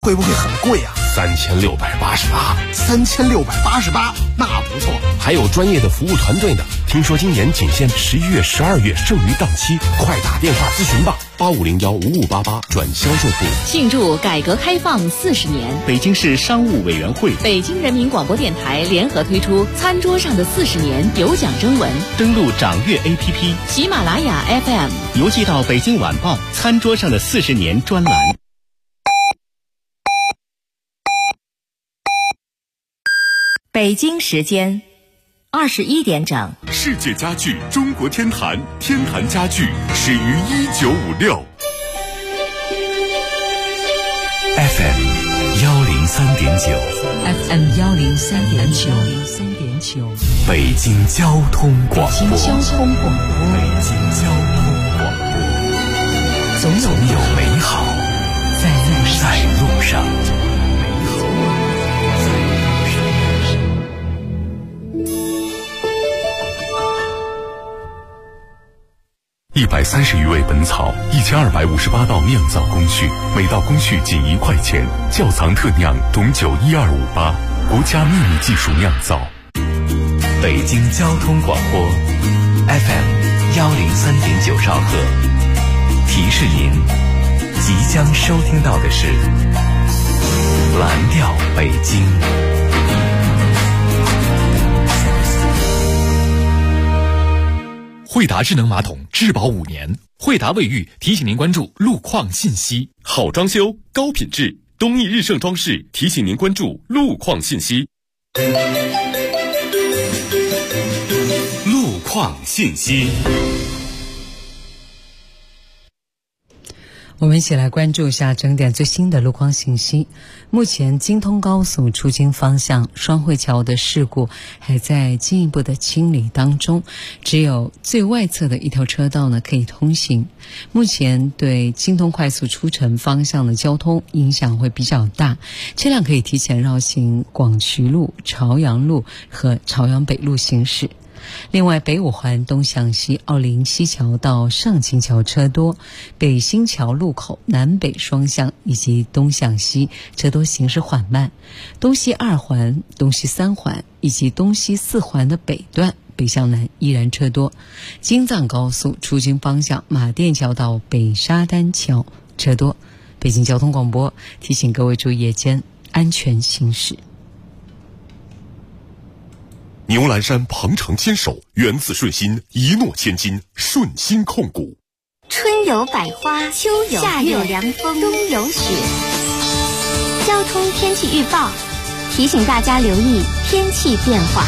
会不会很贵啊 ？3688， 那不错。 还有专业的服务团队呢。听说今年仅限11月、12月剩余档期，快打电话咨询吧，85015588转销售部。 庆祝改革开放40年， 北京市商务委员会、 北京人民广播电台联合推出《餐桌上的40年》有奖征文， 登录掌阅 APP、 喜马拉雅 FM， 邮寄到北京晚报《餐桌上的40年》专栏。 北京时间21点整。 世界家具中国天坛，天坛家具始于1956。 FM 103.9，FM 103.9， 北京交通广播， 北京交通广播， 总有美好在路上。130余味本草，1258道酿造工序，每道工序仅1块钱。窖藏特酿董酒12588，国家秘密技术酿造。北京交通广播 FM 103.9兆赫，提示您即将收听到的是蓝调北京。 惠达智能马桶质保5年，惠达卫浴提醒您关注路况信息。 好装修，高品质，东义日盛装饰提醒您关注路况信息。路况信息。 我们一起来关注一下整点最新的路况信息。目前京通高速出京方向双汇桥的事故还在进一步的清理当中，只有最外侧的一条车道呢可以通行。目前对京通快速出城方向的交通影响会比较大，车辆可以提前绕行广渠路、朝阳路和朝阳北路行驶。另外，北五环东向西奥林西桥到上清桥车多，北新桥路口南北双向以及东向西车多，行驶缓慢。东西2环、东西3环以及东西4环的北段北向南依然车多。京藏高速出京方向马甸桥到北沙丹桥车多。北京交通广播提醒各位注意夜间安全行驶。 牛栏山鹏程坚守，源自顺心，一诺千金，顺心控股。 春有百花，秋有夏有凉风，冬有雪。交通天气预报提醒大家留意天气变化。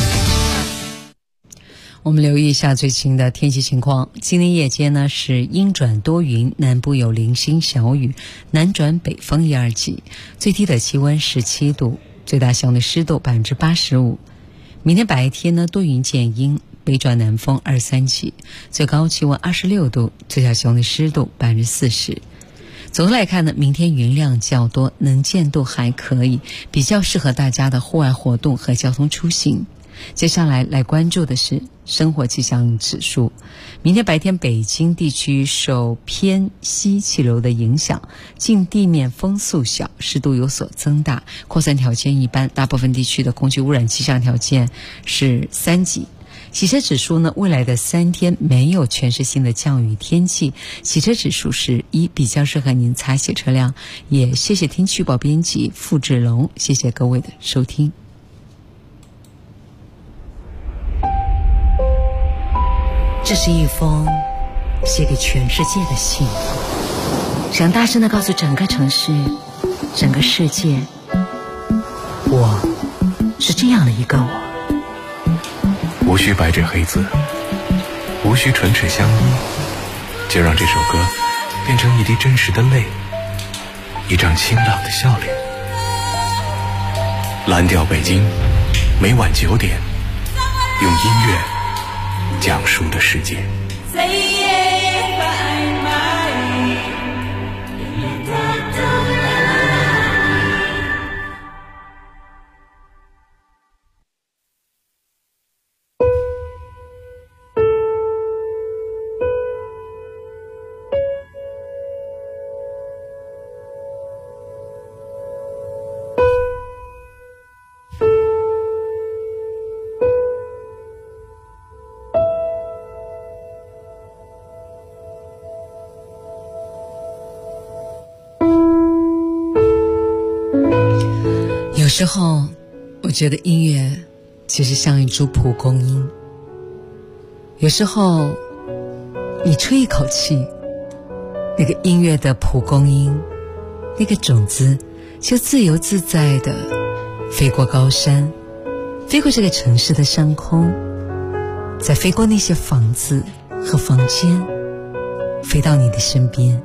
我们留意一下最新的天气情况。今天夜间呢是阴转多云，南部有零星小雨，南转北风1、2级，最低的气温17度，最大相对湿度85%。明天白天呢多云见阴，北转南风2、3级，最高气温26度，最小相对湿度40%。总的来看呢，明天云量较多，能见度还可以，比较适合大家的户外活动和交通出行。接下来关注的是生活气象指数。明天白天北京地区受偏西气流的影响，近地面风速小，湿度有所增大，扩散条件一般，大部分地区的空气污染气象条件是3级。洗车指数呢，未来的3天没有全市性的降雨天气，洗车指数是1，比较适合您擦洗车辆。也谢谢天气预报编辑付志龙，谢谢各位的收听。这是一封写给全世界的信，想大声地告诉整个城市、整个世界，我是这样的一个我。 无需白纸黑字，无需唇齿相依，就让这首歌变成一滴真实的泪，一张清朗的笑脸。蓝调北京，每晚9点，用音乐讲述的世界。 时候我觉得音乐其实像一株蒲公英，有时候你吹一口气，那个音乐的蒲公英，那个种子就自由自在地飞过高山，飞过这个城市的上空，再飞过那些房子和房间，飞到你的身边。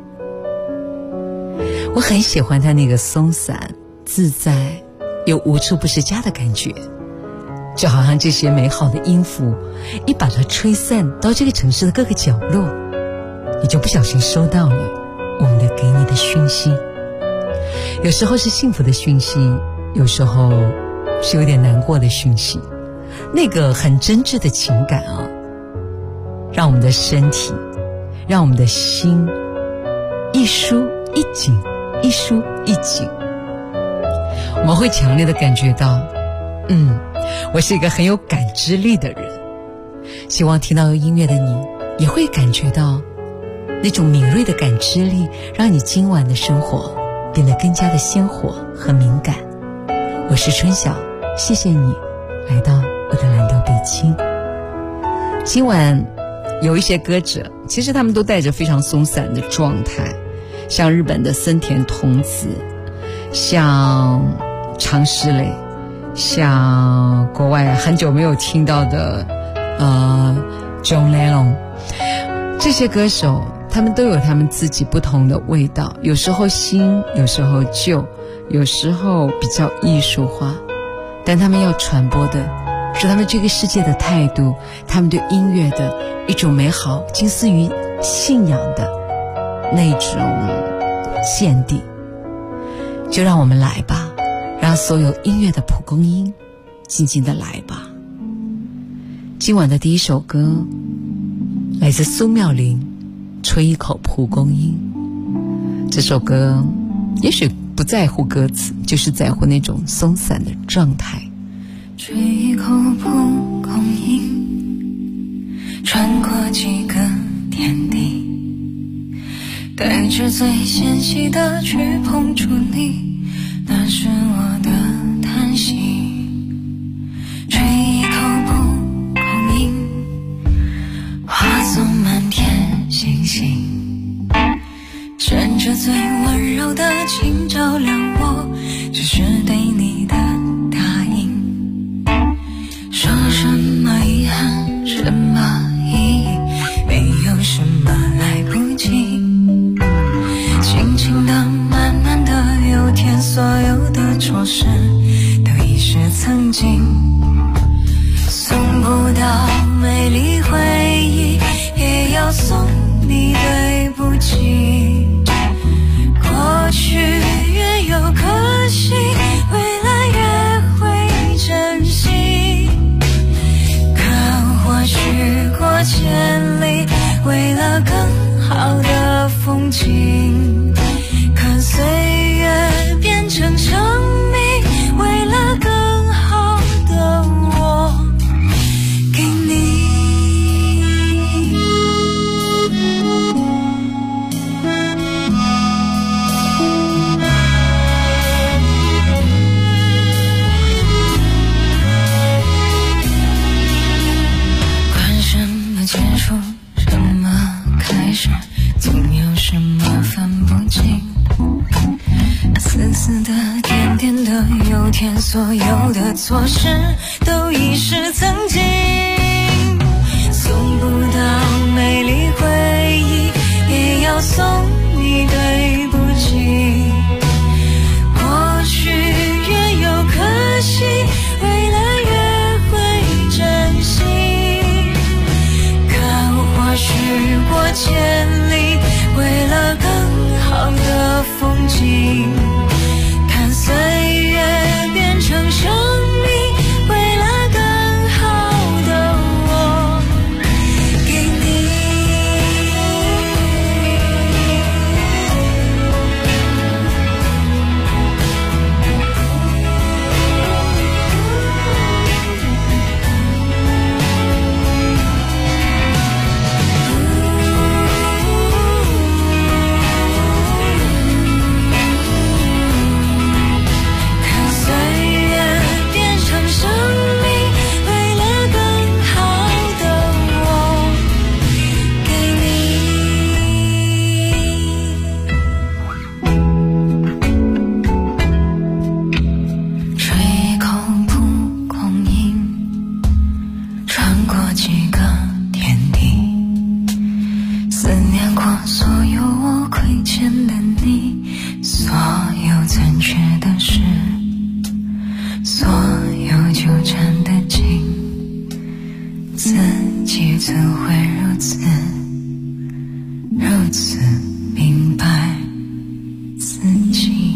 我很喜欢它那个松散自在又无处不是家的感觉，就好像这些美好的音符一把它吹散到这个城市的各个角落，你就不小心收到了我们的给你的讯息。有时候是幸福的讯息，有时候是有点难过的讯息，那个很真挚的情感啊，让我们的身体，让我们的心一舒一紧，一舒一紧。我们会强烈的感觉到我是一个很有感知力的人。希望听到音乐的你也会感觉到那种敏锐的感知力，让你今晚的生活变得更加的鲜活和敏感。我是春晓，谢谢你来到我的蓝调北京。今晚有一些歌者，其实他们都带着非常松散的状态，像日本的森田童子，像常石磊，像国外很久没有听到的John Lennon， 这些歌手他们都有他们自己不同的味道，有时候新，有时候旧，有时候比较艺术化，但他们要传播的是他们这个世界的态度，他们对音乐的一种美好，近似于信仰的那种见地。就让我们来吧，让所有音乐的蒲公英静静的来吧。今晚的第一首歌来自苏妙玲，吹一口蒲公英。这首歌也许不在乎歌词，就是在乎那种松散的状态。 吹一口蒲公英，穿过几个天地，带着最纤细的去碰触你，那是我的叹息。吹一口蒲公英，化作满天星星，趁着最温柔的情照亮我，只是对你的答应。说什么遗憾，什么意义，没有什么来不及。轻轻的，慢慢的，有天所有的错失都已是曾经。送不到美丽回忆，也要送你对不起。过去越有可惜，未来越会珍惜。可或许过千里，为了更好的风景，看岁月变成生命，为了更好的我给你。管什么结束，什么开始，总有什么分不清。丝丝的，点点的，有天所有的错失都已是曾经。送不到美丽回忆，也要送你对不起。过去越有可惜，未来越会珍惜。可或许过千里，为了更好的风景，看岁月变成生命，为了更好的我给你。 怎会如此如此明白自己？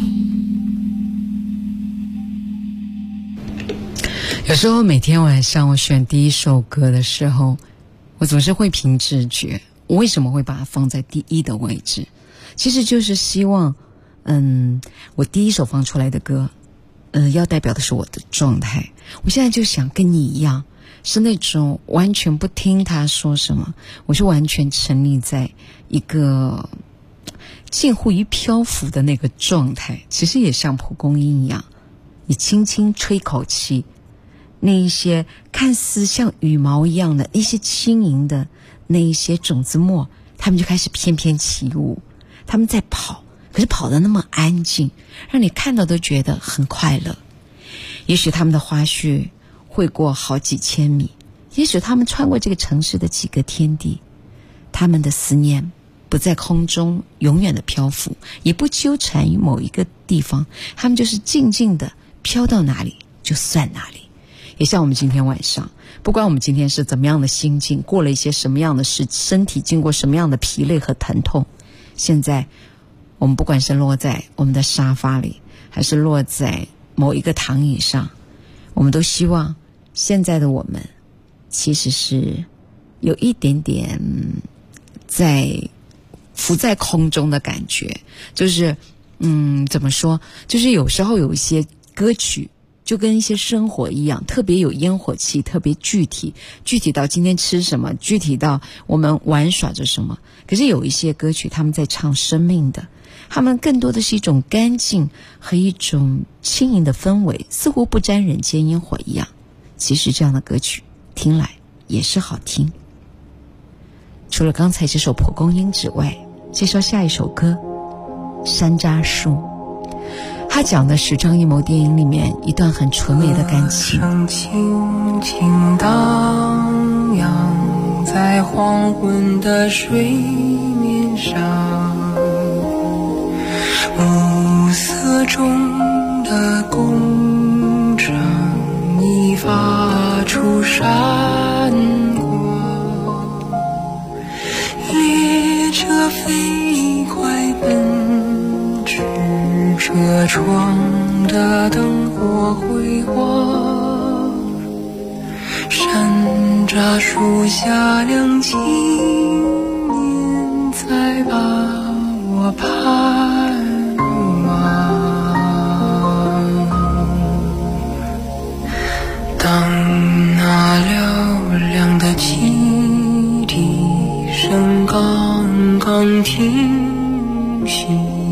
有时候每天晚上我选第一首歌的时候，我总是会凭直觉，我为什么会把它放在第一的位置？其实就是希望我第一首放出来的歌要代表的是我的状态。我现在就想跟你一样，是那种完全不听他说什么，我是完全沉溺在一个近乎于漂浮的那个状态。其实也像蒲公英一样，你轻轻吹口气，那一些看似像羽毛一样的一些轻盈的那一些种子末，它们就开始翩翩起舞，它们在跑，可是跑得那么安静，让你看到都觉得很快乐。也许他们的花絮会过好几千米，也许他们穿过这个城市的几个天地，他们的思念不在空中永远的漂浮，也不纠缠于某一个地方，他们就是静静的飘到哪里就算哪里。也像我们今天晚上，不管我们今天是怎么样的心境，过了一些什么样的事，身体经过什么样的疲累和疼痛，现在我们不管是落在我们的沙发里，还是落在某一个躺椅上，我们都希望现在的我们其实是有一点点在浮在空中的感觉。就是怎么说，就是有时候有一些歌曲就跟一些生活一样，特别有烟火气，特别具体到今天吃什么，具体到我们玩耍着什么。可是有一些歌曲他们在唱生命的，他们更多的是一种干净和一种轻盈的氛围，似乎不沾人间烟火一样。其实这样的歌曲听来也是好听。除了刚才这首蒲公英之外，介绍下一首歌山楂树，它讲的是张艺谋电影里面一段很纯美的感情。 轻轻荡漾在黄昏的水面上，暮色中的工厂已发出闪光，列车飞快奔驰，车窗的灯火辉煌，山楂树下两青年在把我盼望。当那嘹亮的汽笛声刚刚停息，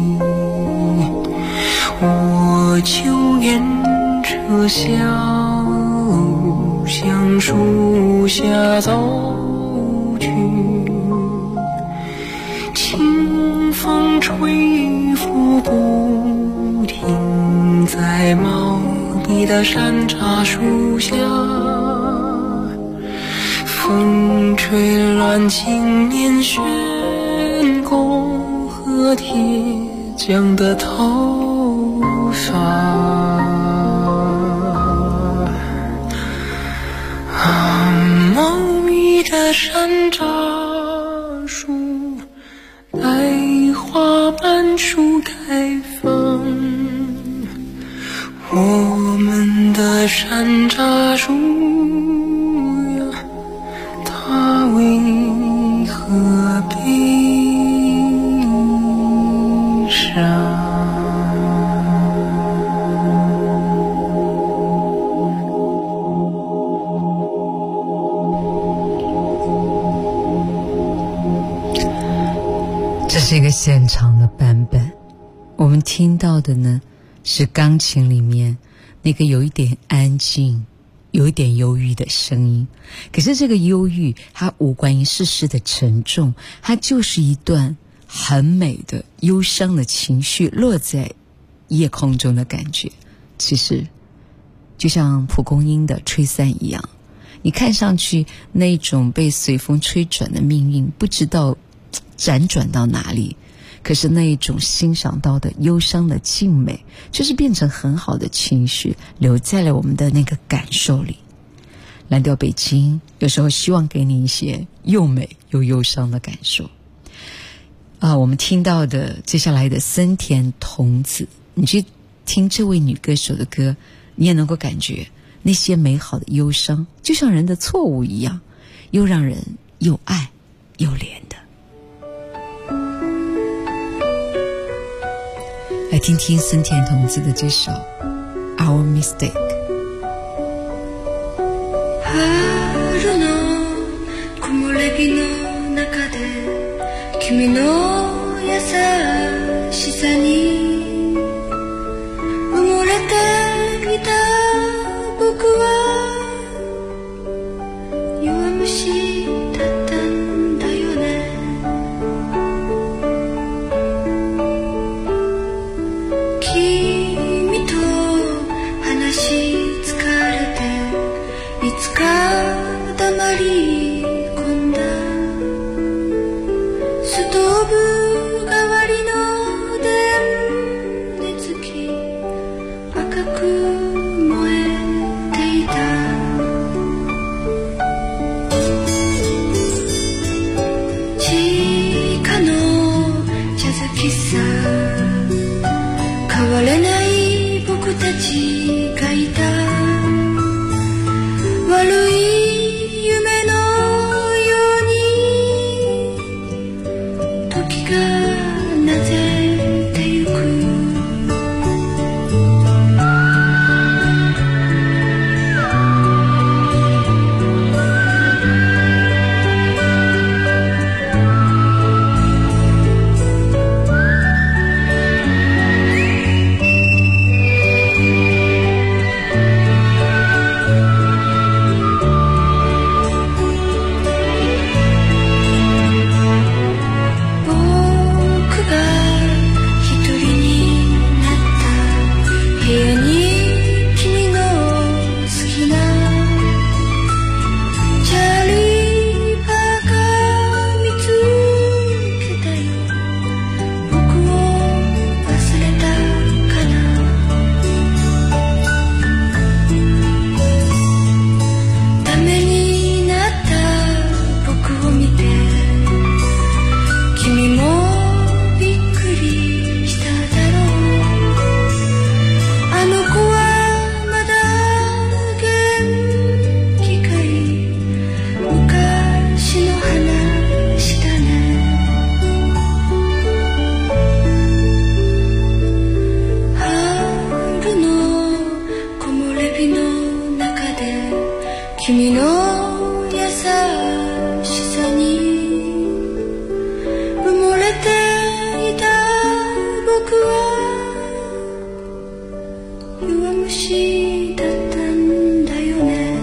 我就沿着小路向树下走去，清风吹拂不停在茂密的山楂树下，风吹乱青年悬弓和铁匠的头发。茂密的山楂树待花瓣树开放，我们的山楂树呀，它为何悲伤？ 这是一个现场的版本，我们听到的呢是钢琴里面那个有一点安静有一点忧郁的声音。可是这个忧郁它无关于世事的沉重，它就是一段很美的忧伤的情绪落在夜空中的感觉。其实就像蒲公英的吹散一样，你看上去那种被随风吹转的命运不知道辗转到哪里，可是那一种欣赏到的忧伤的静美，就是变成很好的情绪留在了我们的那个感受里。 蓝调北京有时候希望给你一些又美又忧伤的感受。我们听到的接下来的森田童子，你去听这位女歌手的歌，你也能够感觉那些美好的忧伤就像人的错误一样，又让人又爱又怜的。来听听森田童子的这首 Our Mistake。 春の木漏れ日の中で君の優しさに埋もれていた僕は弱虫だったんだよね。君と話し疲れていつか黙り込んだストーブ代わりの電熱器赤く燃えていた。地下のジャズ喫茶変われない僕たちがいた。悪い夢のように時がなぜてゆく。君の優しさに埋もれていた僕は弱虫だったんだよね。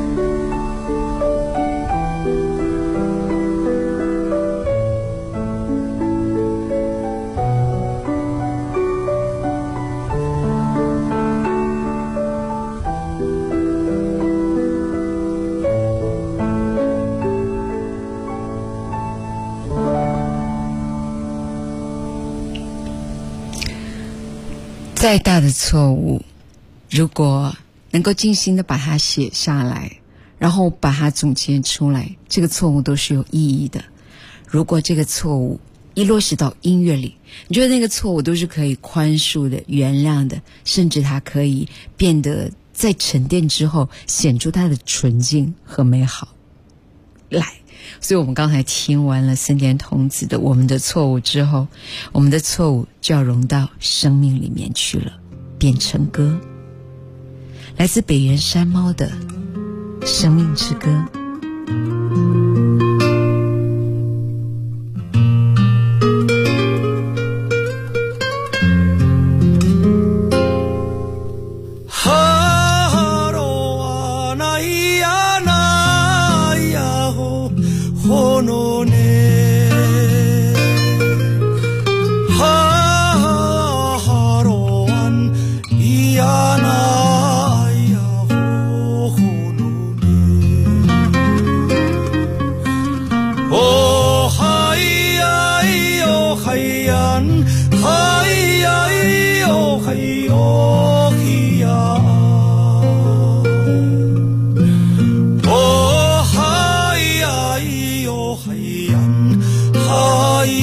再大的错误，如果能够精心的把它写下来，然后把它总结出来，这个错误都是有意义的。如果这个错误一落实到音乐里，你觉得那个错误都是可以宽恕的、原谅的，甚至它可以变得在沉淀之后显出它的纯净和美好来。所以我们刚才听完了森田童子的《我们的错误》之后，我们的错误就要融到生命里面去了，变成歌。来自北原山猫的《生命之歌》。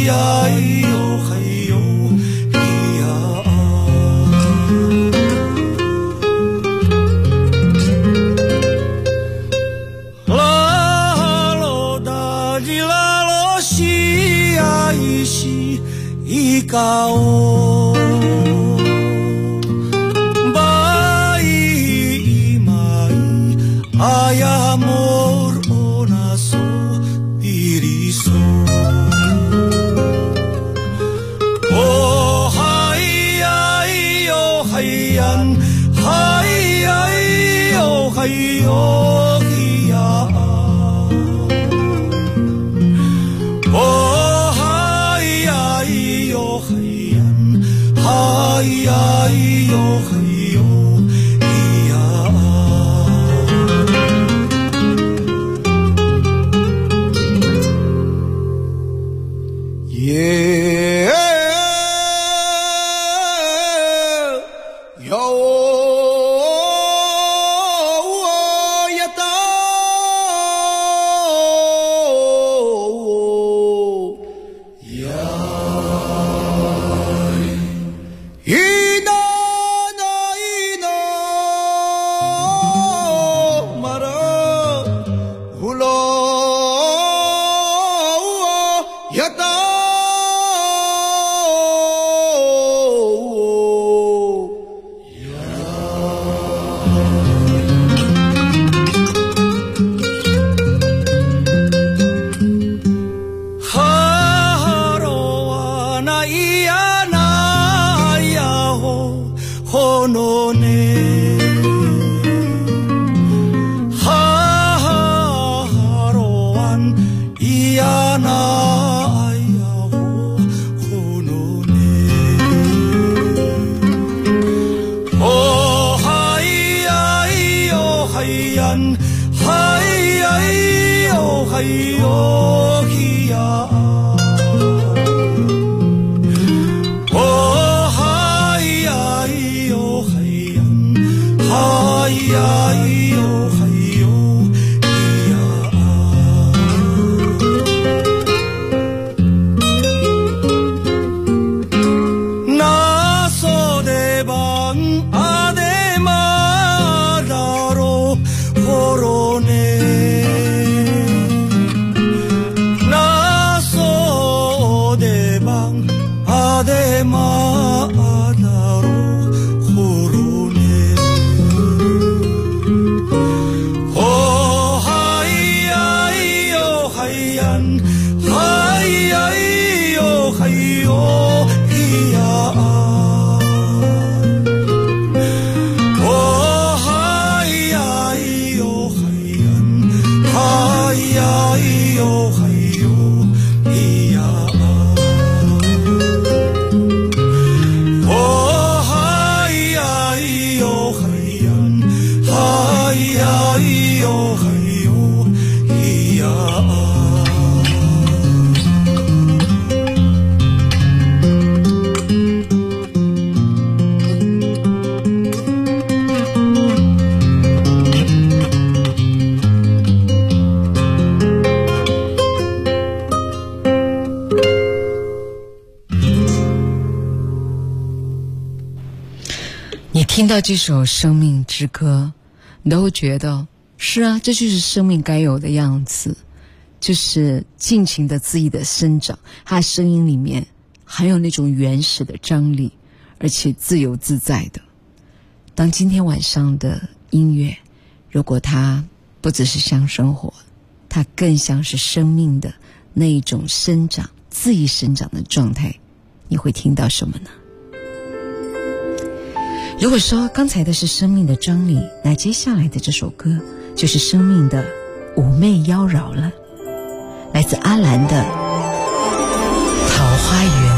听到这首《生命之歌》，你都会觉得是啊，这就是生命该有的样子，就是尽情的恣意的生长。它的声音里面还有那种原始的张力，而且自由自在的。当今天晚上的音乐，如果它不只是像生活，它更像是生命的那一种生长、恣意生长的状态，你会听到什么呢？如果说刚才的是生命的张力，那接下来的这首歌就是生命的妩媚妖娆了，来自阿兰的《桃花源》。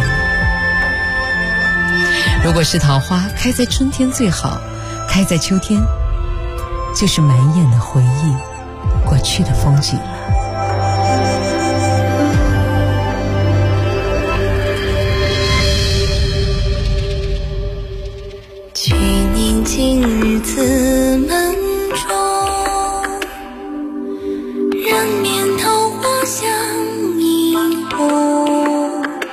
如果是桃花开在春天最好，开在秋天就是满眼的回忆，过去的风景了。 去年今日此门中，人面桃花相映红。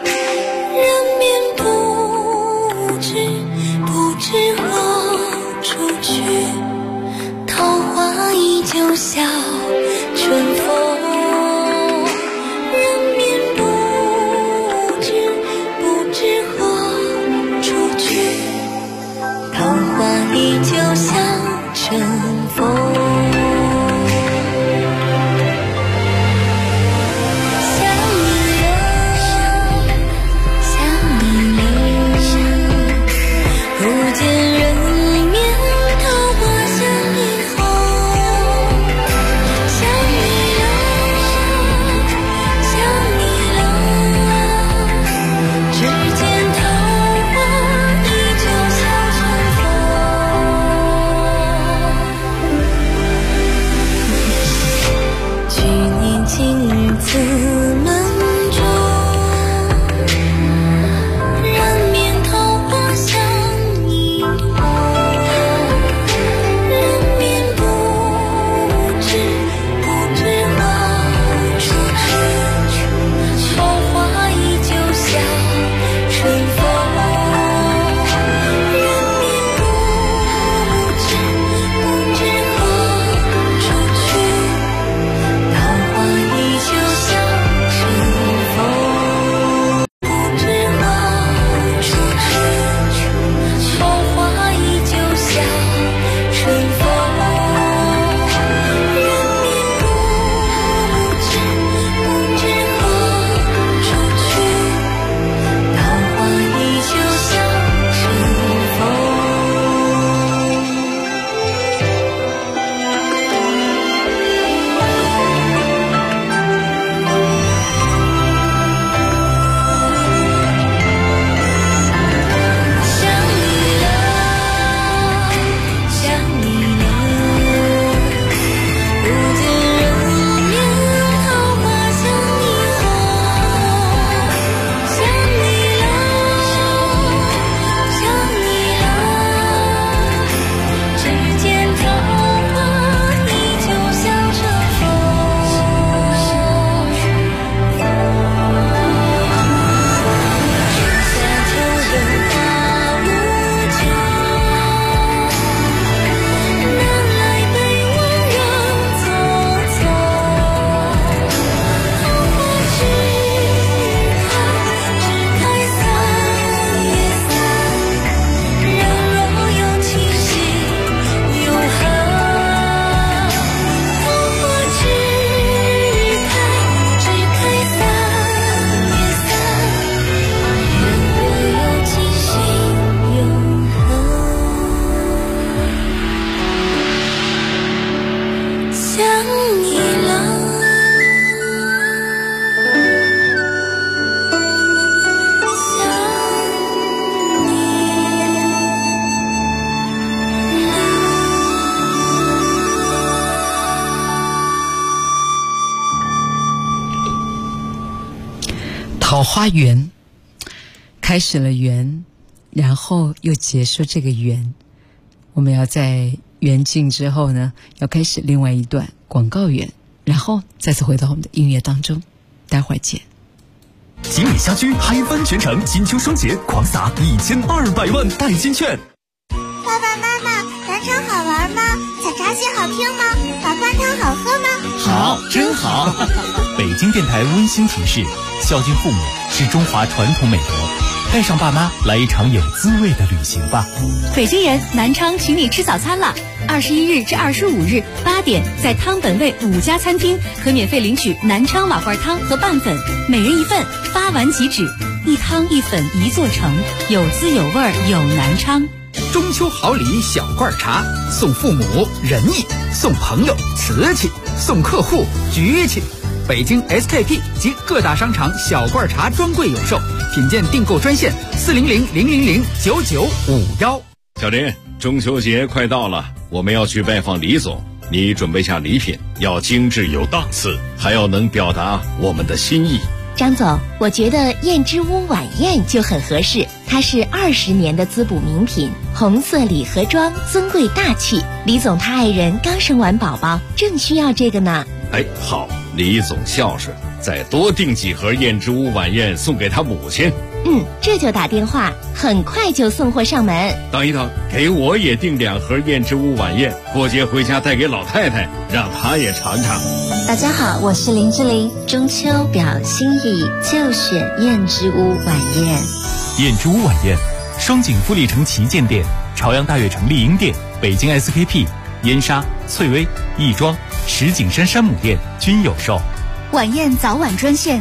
笑春风，人面不知何处去，桃花依旧笑春风。 桃花源，开始了缘，然后又结束这个缘。我们要在缘尽之后呢，要开始另外一段广告缘，然后再次回到我们的音乐当中。待会儿见。 锦里虾居嗨翻全城，金秋双节狂撒1200万代金券。 爸爸妈妈，南昌好玩吗？采茶戏好听吗？粑粑汤好喝吗？ 好，真好。北京电台温馨提示：孝敬父母是中华传统美德，带上爸妈来一场有滋味的旅行吧。 北京人，南昌请你吃早餐了。21日至25日8点，在汤本味5家餐厅可免费领取南昌瓦罐汤和拌粉，每人1份，发完即止。一汤一粉一座城，有滋有味有南昌。 中秋好礼小罐茶，送父母仁义，送朋友瓷器，送客户局气。北京 SKP 及各大商场小罐茶专柜有售，品鉴订购专线400-000-9951。 小林，中秋节快到了，我们要去拜访李总，你准备下礼品，要精致有档次，还要能表达我们的心意。 张总，我觉得燕之屋晚宴就很合适，它是20年的滋补名品，红色礼盒装，尊贵大气。李总他爱人刚生完宝宝，正需要这个呢。 哎，好，李总孝顺，再多订几盒燕之屋晚宴送给他母亲。 这就打电话，很快就送货上门。 等一等，给我也订2盒燕之屋晚宴，过节回家带给老太太，让她也尝尝。 大家好，我是林志玲，中秋表心意就选燕之屋晚宴。 燕之屋晚宴，双井富力城旗舰店、朝阳大悦城丽婴店、北京 SKP、燕莎、翠微、亦庄、石景山山姆店均有售。 晚宴早晚专线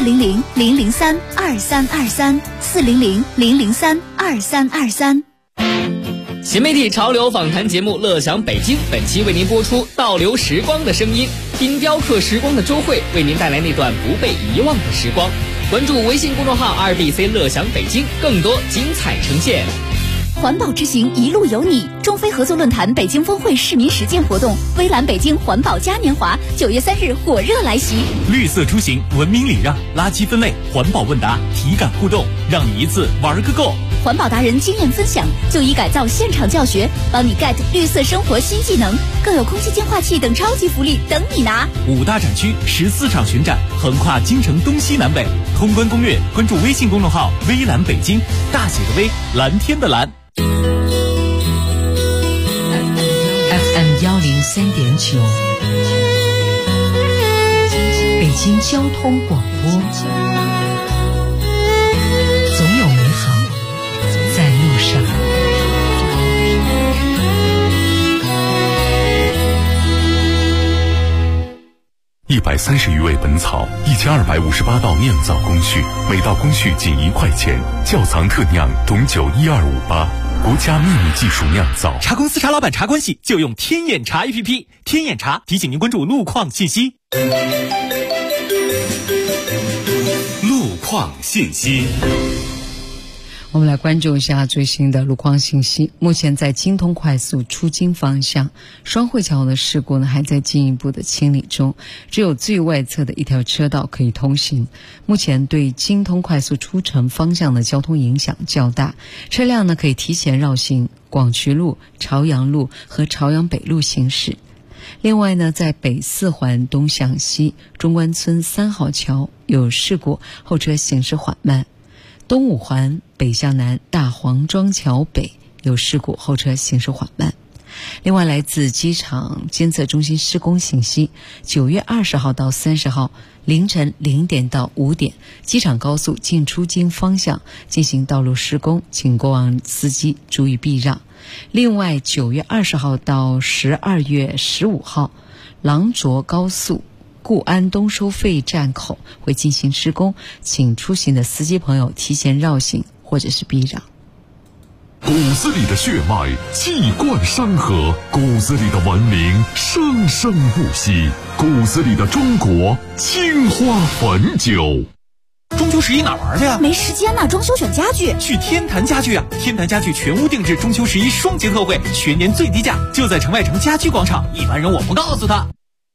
400-003-2323，400-003-2323。 新媒体潮流访谈节目《乐享北京》，本期为您播出倒流时光的声音，听雕刻时光的周慧为您带来那段不被遗忘的时光。关注微信公众号2BC 乐享北京，更多精彩呈现。 环保之行一路有你，中非合作论坛北京峰会市民实践活动，微蓝北京环保嘉年华9月3日火热来袭。 绿色出行，文明礼让，垃圾分类，环保问答，体感互动，让你一次玩个够。 环保达人经验分享，就医改造现场教学，帮你 get 绿色生活新技能，更有空气净化器等超级福利等你拿。 5大展区，14场巡展，横跨京城东西南北。通关攻略，关注微信公众号微蓝北京，大写的微，蓝天的蓝。 FM 103.9，北京交通广播，总有美好在路上。 130余味本草，1258道酿造工序，每道工序仅1块钱。窖藏特酿董酒12588，国家秘密技术酿造。 茶公司茶老板茶关系就用天眼茶 APP， 天眼茶提醒您关注路况信息。 路况信息。 我们来关注一下最新的路况信息。目前在京通快速出京方向，双汇桥的事故呢还在进一步的清理中，只有最外侧的一条车道可以通行。目前对京通快速出城方向的交通影响较大，车辆呢可以提前绕行广渠路、朝阳路和朝阳北路行驶。另外呢，在北4环东向西中关村3号桥有事故，后车行驶缓慢。东5环北向南大黄庄桥北有事故，后车行驶缓慢。另外，来自机场监测中心施工信息，9月20号到30号凌晨0点到5点，机场高速进出京方向进行道路施工，请过往司机注意避让。另外，9月20号到12月15号，廊卓高速固安东收费站口会进行施工，请出行的司机朋友提前绕行或者是避让。 骨子里的血脉气贯山河，骨子里的文明生生不息，骨子里的中国青花汾酒。 中秋11哪玩去啊？ 没时间呢，装修选家具去天坛家具啊！天坛家具全屋定制中秋11双节特惠，全年最低价，就在城外城家居广场，一般人我不告诉他。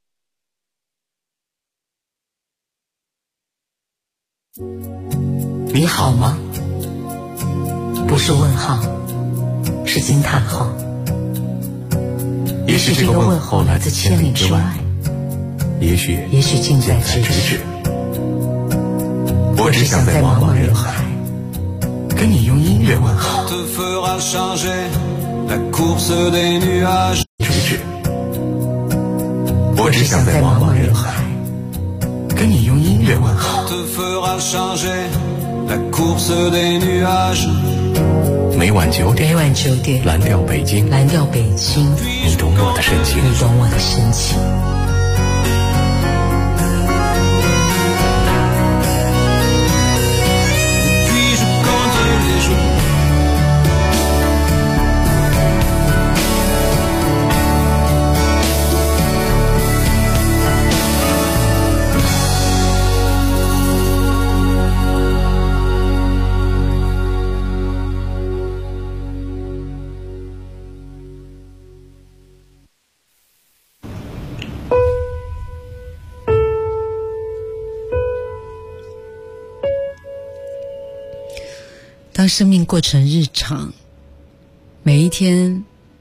你好吗？不是问号，是惊叹号。也许这个问候来自千里之外，也许近在咫尺。我只想在茫茫人海跟你用音乐问好。我只想在茫茫人海跟你用音乐问好。每晚9点，蓝调北京，你懂我的深情。 当生命过成日常，每一天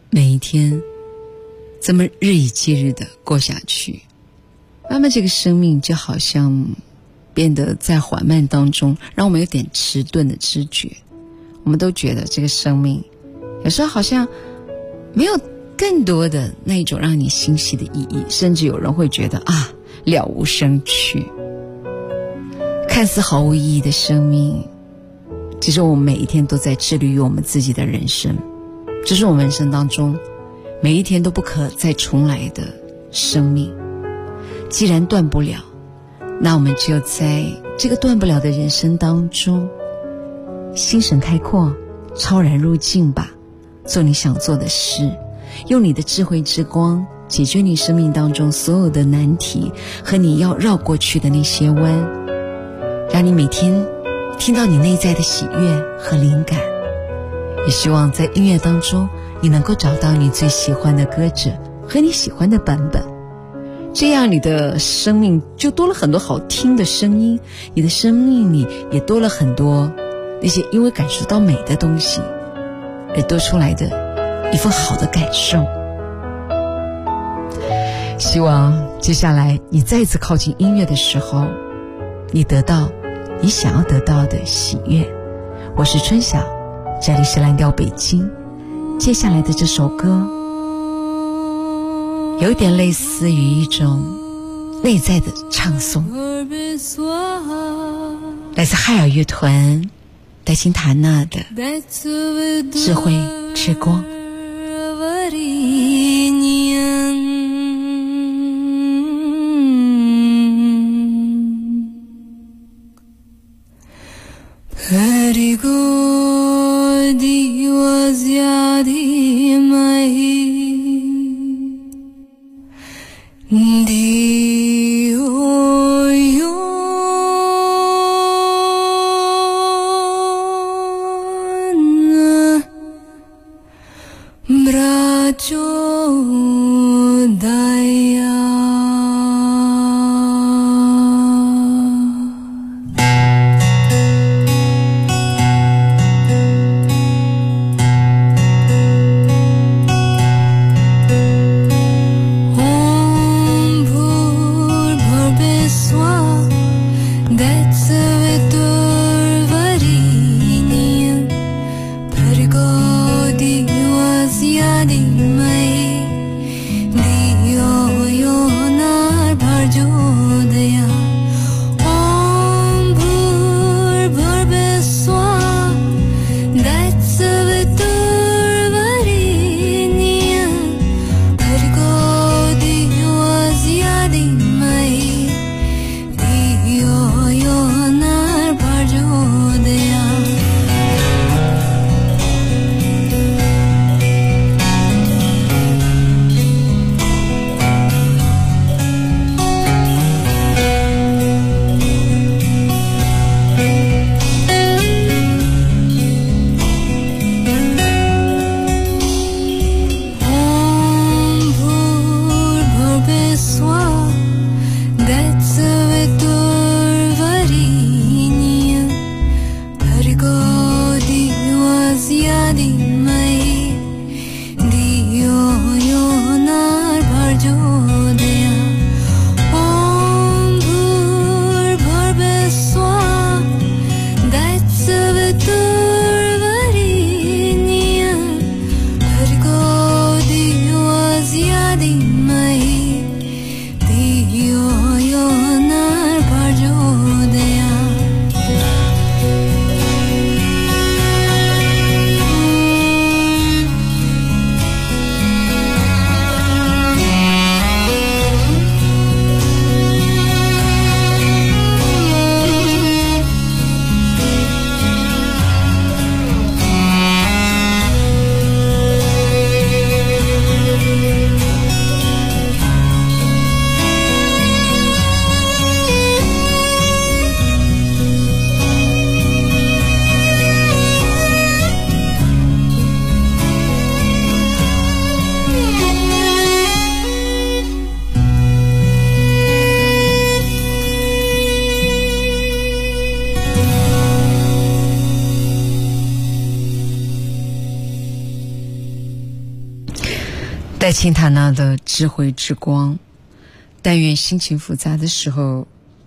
这么日以继日的过下去，那么这个生命就好像变得在缓慢当中，让我们有点迟钝的知觉。我们都觉得这个生命有时候好像没有更多的那种让你欣喜的意义，甚至有人会觉得了无生趣。看似毫无意义的生命，其实我们每一天都在致力于我们自己的人生，这是我们人生当中每一天都不可再重来的生命。既然断不了，那我们就在这个断不了的人生当中心神开阔，超然入境吧，做你想做的事，用你的智慧之光解决你生命当中所有的难题和你要绕过去的那些弯，让你每天听到你内在的喜悦和灵感。也希望在音乐当中你能够找到你最喜欢的歌者和你喜欢的版本，这样你的生命就多了很多好听的声音，你的生命里也多了很多那些因为感受到美的东西而多出来的一份好的感受。希望接下来你再次靠近音乐的时候，你得到你想要得到的喜悦。我是春晓，这里是蓝调北京。接下来的这首歌有点类似于一种内在的唱诵，来自海尔乐团戴钦塔纳的智慧之光。戴钦塔纳的智慧之光。但愿心情复杂的时候，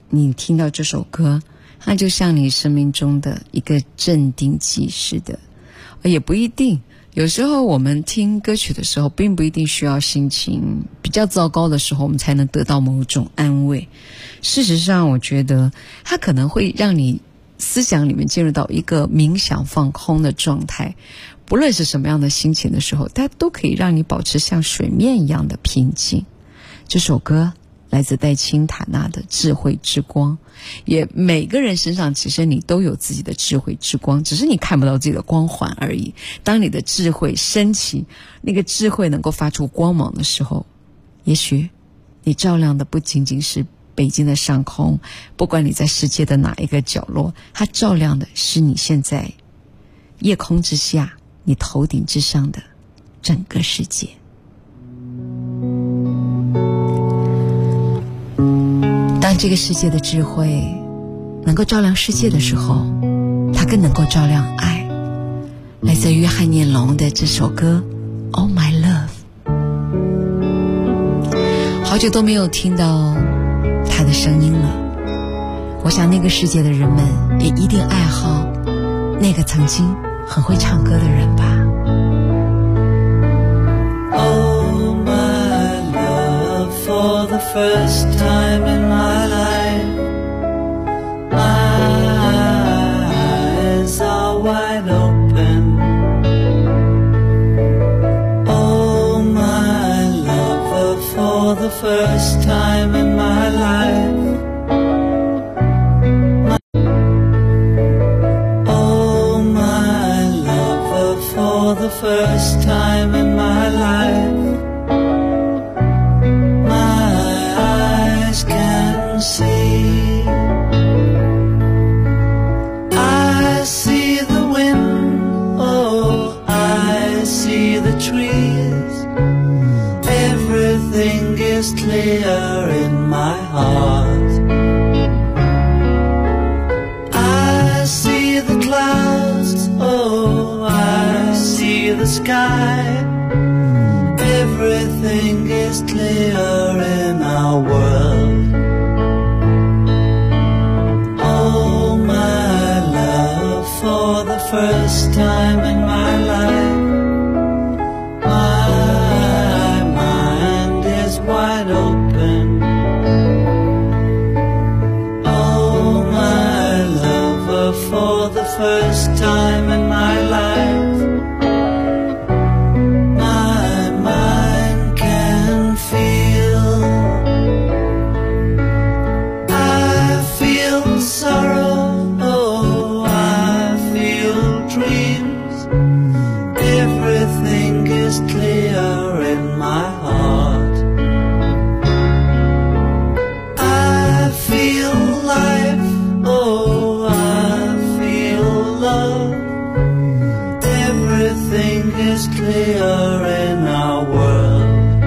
你听到这首歌，它就像你生命中的一个镇定剂似的。也不一定，有时候我们听歌曲的时候并不一定需要心情比较糟糕的时候我们才能得到某种安慰。事实上我觉得它可能会让你思想里面进入到一个冥想放空的状态，不论是什么样的心情的时候，它都可以让你保持像水面一样的平静。这首歌来自戴青塔纳的智慧之光，也每个人身上其实你都有自己的智慧之光，只是你看不到自己的光环而已。当你的智慧升起，那个智慧能够发出光芒的时候，也许你照亮的不仅仅是北京的上空，不管你在世界的哪一个角落，它照亮的是你现在夜空之下，你头顶之上的整个世界。当这个世界的智慧能够照亮世界的时候，它更能够照亮爱。来自约翰念龙的这首歌 Oh My Love， 好久都没有听到他的声音了，我想那个世界的人们也一定爱好那个曾经很会唱歌的人吧。 Oh my love, for the first time in my life my eyes are wide open. Oh my love, for the first time in my life the first time in my life my eyes can see. I see the wind, oh I see the trees. Everything is clear in my heart. I see the clouds, oh I see the sky. Everything is clear in our world. Oh my love, for the first time in my life my mind is wide open. Oh my love, for the first time in my life my mind can feel. I feel sorrow, oh I feel dreams. Everything is clear in my heart. I feel life, oh I feel love. Everything is clear in our world.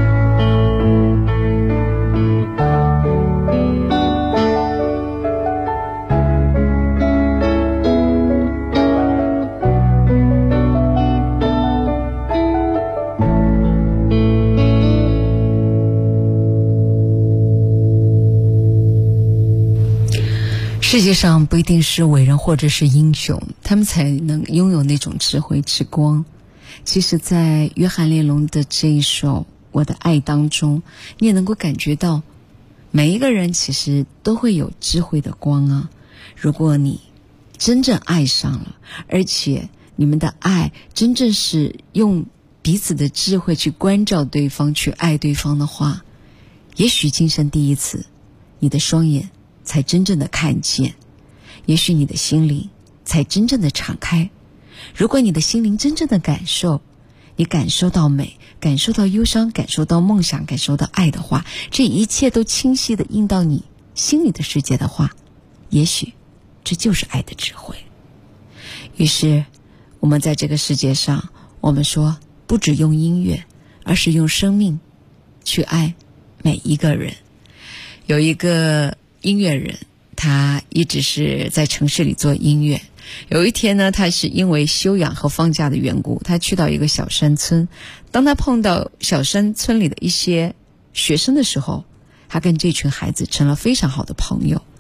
世界上不一定是伟人或者是英雄，他们才能拥有那种智慧之光。其实在约翰列侬的这一首《我的爱》当中，你也能够感觉到每一个人其实都会有智慧的光啊。如果你真正爱上了，而且你们的爱真正是用彼此的智慧去关照对方，去爱对方的话，也许今生第一次你的双眼才真正的看见，也许你的心灵才真正的敞开。如果你的心灵真正的感受，你感受到美，感受到忧伤，感受到梦想，感受到爱的话，这一切都清晰的映到你心里的世界的话，也许这就是爱的智慧。于是我们在这个世界上，我们说不只用音乐，而是用生命去爱每一个人。有一个音乐人，他一直是在城市里做音乐。有一天呢，他是因为休养和放假的缘故，他去到一个小山村。当他碰到小山村里的一些学生的时候，他跟这群孩子成了非常好的朋友。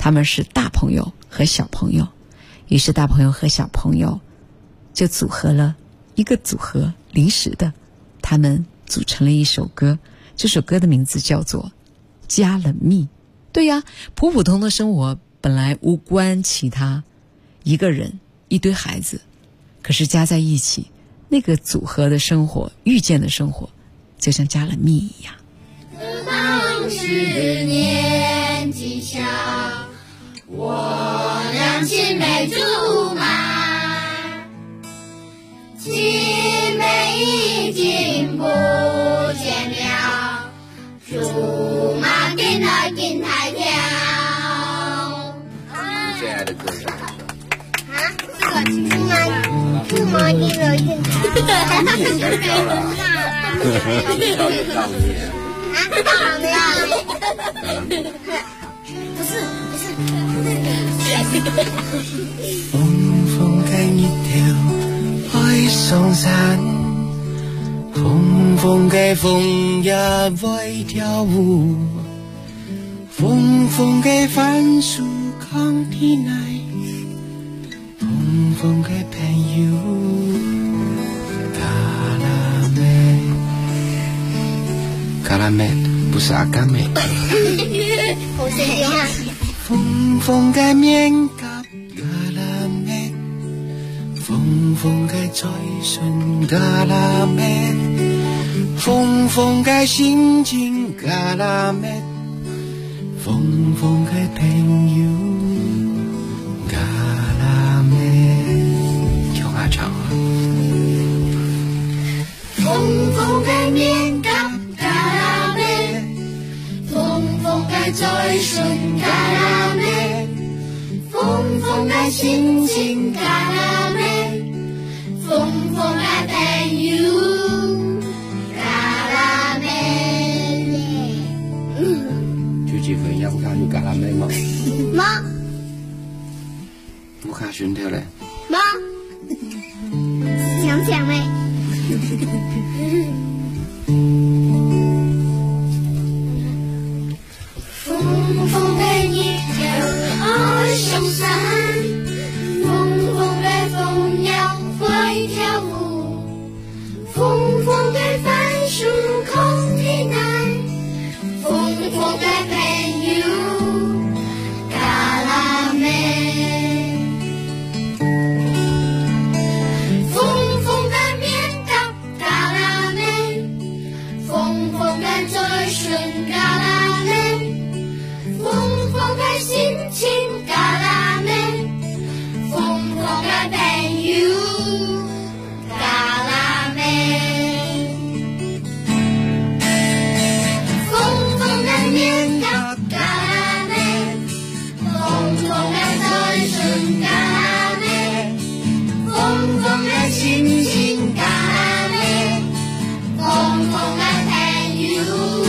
他们是大朋友和小朋友，于是大朋友和小朋友就组合了一个组合，临时的，他们组成了一首歌，这首歌的名字叫做加了蜜。对呀，普普通的生活本来无关其他，一个人一堆孩子，可是加在一起，那个组合的生活，遇见的生活，就像加了蜜一样。 当时年纪小，我俩青梅竹马，青梅已经不见了，竹马跟那跟台跳。 最爱的歌是什么？ 这个竹马跟那跟台跳。 你也该跳了。跳也跳你。 风风该一条海上山，风风该风也会跳舞，风风该番薯扛天来，风风该朋友卡拉梅不是阿甘梅。 我是这样。 风风该面甲卡拉梅，风风该嘴唇卡拉梅，风风该心情卡拉梅，风风该朋友卡拉梅。听我唱啊。 风风该面甲。嘴唇卡拉梅，风风该心情卡拉梅，风风该朋友卡拉梅。 就结婚要不卡就卡拉梅吗？ 妈， 不卡选跳嘞。 妈，想想嘞。风风该一条海上山，风风该风要会跳舞，风风该番薯扛天来，风风该朋友卡拉梅，风风该面甲卡拉梅，风风该嘴唇卡拉梅。风风该心情卡拉梅，风风该朋友卡拉梅，风风该面甲卡拉梅，风风该嘴唇卡拉梅，风风该心情卡拉梅，风风该朋友。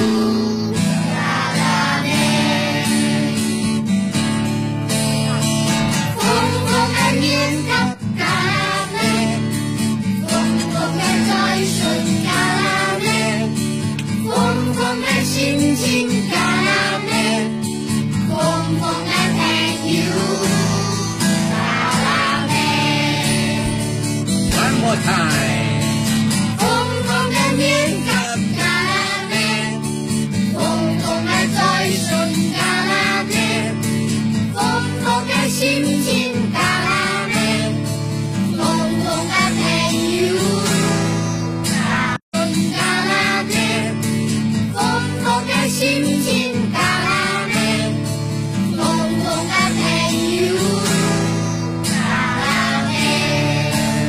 心情卡拉梅，风风该朋友卡拉梅。 One more time。 风风该面甲卡拉梅，风风该嘴唇卡拉梅，风风该心情卡拉梅，风风该朋友卡拉梅。风该心情卡拉梅，风风该朋友卡拉梅。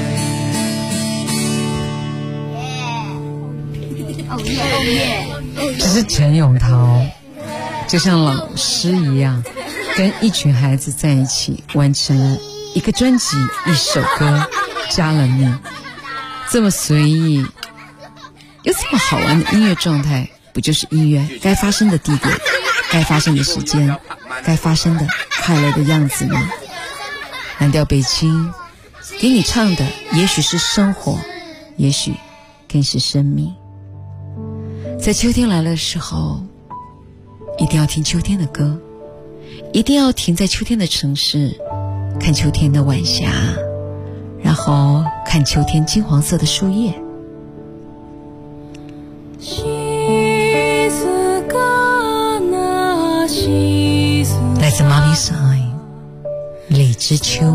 哦耶哦耶！ 这是陈永桃，就像老师一样，跟一群孩子在一起，完成了一个专辑、一首歌，加了蜜，这么随意，又这么好玩的音乐状态。不就是音乐该发生的地点，该发生的时间，该发生的快乐的样子吗？蓝调北京给你唱的也许是生活，也许更是生命。在秋天来的时候，一定要听秋天的歌， 一定要停在秋天的城市，看秋天的晚霞，然后看秋天金黄色的树叶。来自妈咪声音，李知秋。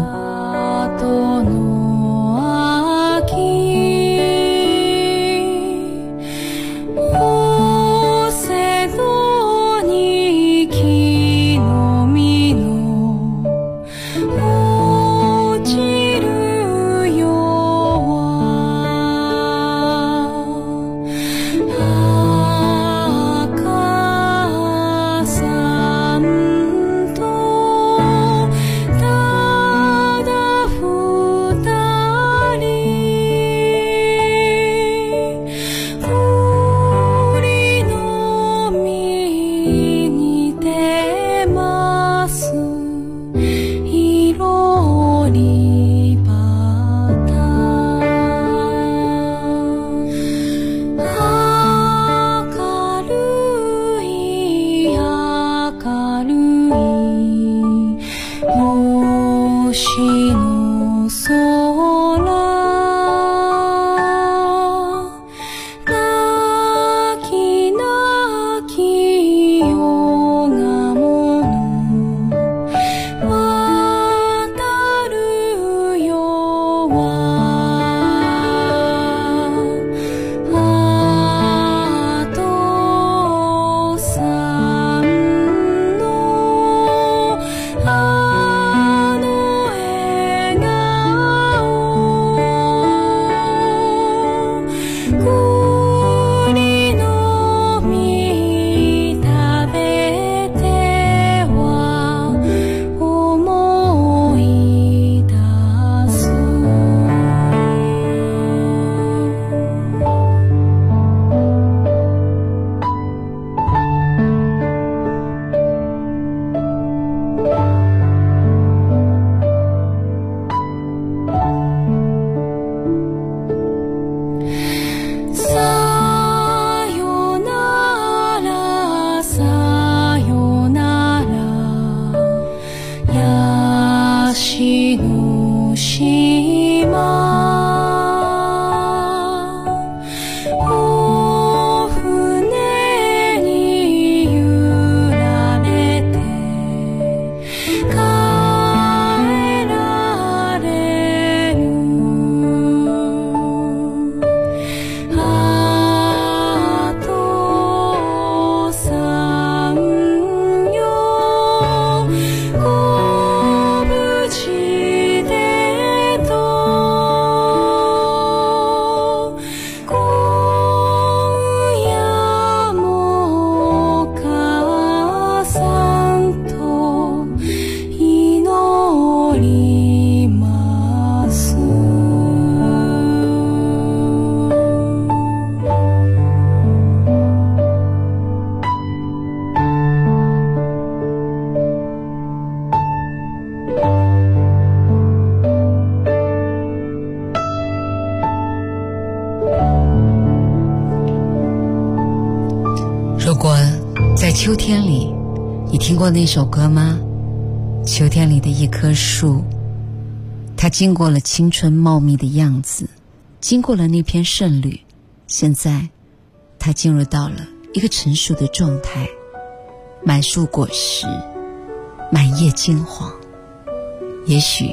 如果在秋天里，你听过那首歌吗？秋天里的一棵树，它经过了青春茂密的样子，经过了那片圣绿，现在它进入到了一个成熟的状态，满树果实，满叶金黄。也许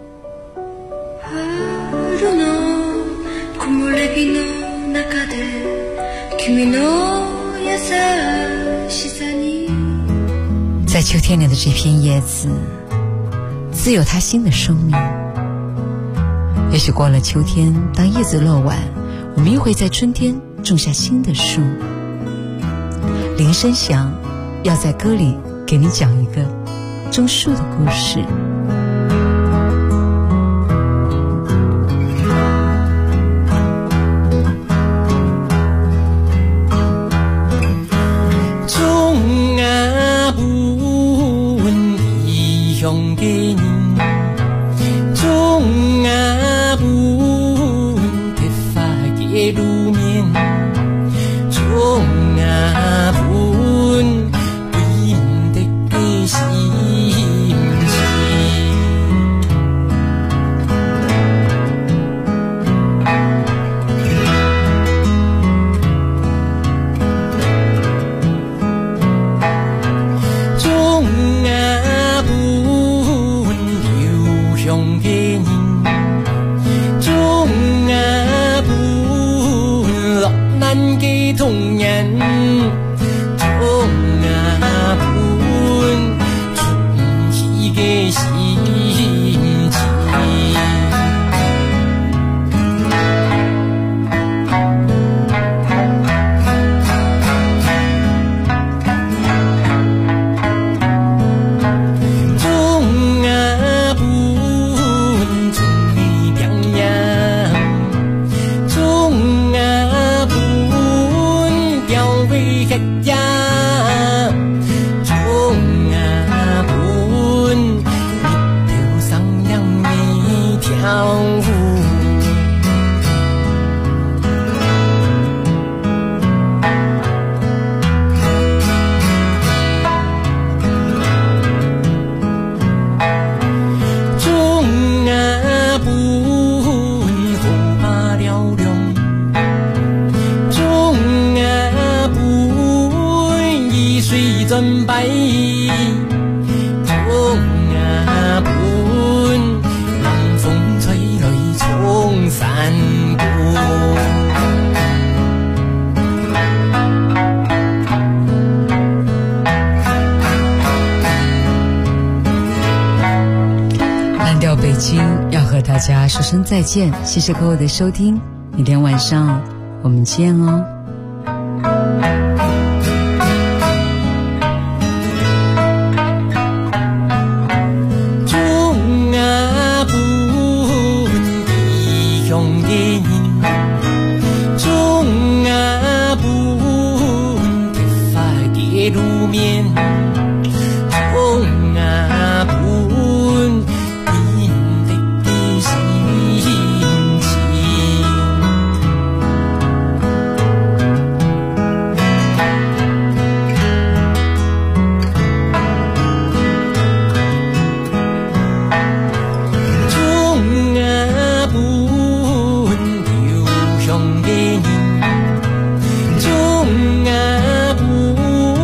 在秋天里的这片叶子自有它新的生命。也许过了秋天，当叶子落完，我们又会在春天种下新的树。林生祥要在歌里给你讲一个种树的故事。 시 难嘅童年，從啊本存起嘅心情。真白，從啊本，南風吹來衝山谷。 蓝调北京要和大家说声再见，谢谢各位的收听，明天晚上我们见哦。 路面，從啊本面的心情。從啊本流向嘅人，從啊本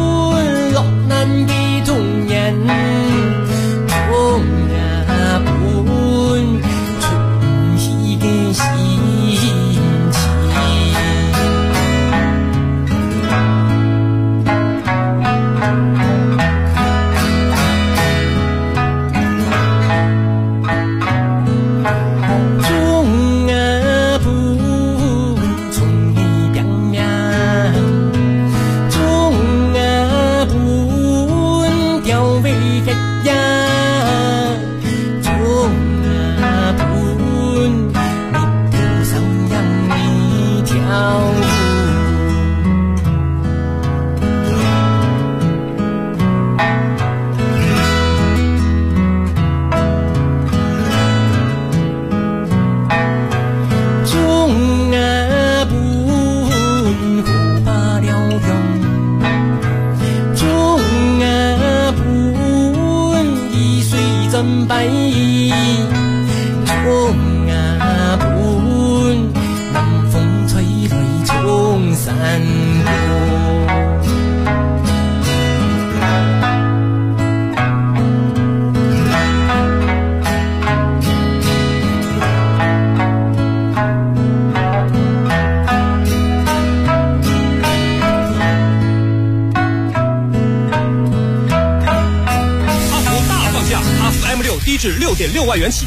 嘅童年，從啊本存起嘅心情。從啊本從你表面，從啊本調為一樣，從啊本你跳上讓你跳舞。從啊本河把了用，從啊本易水真白，從啊本南風吹來衝山谷。 哈弗大放价，哈弗M6低至6.6万元起。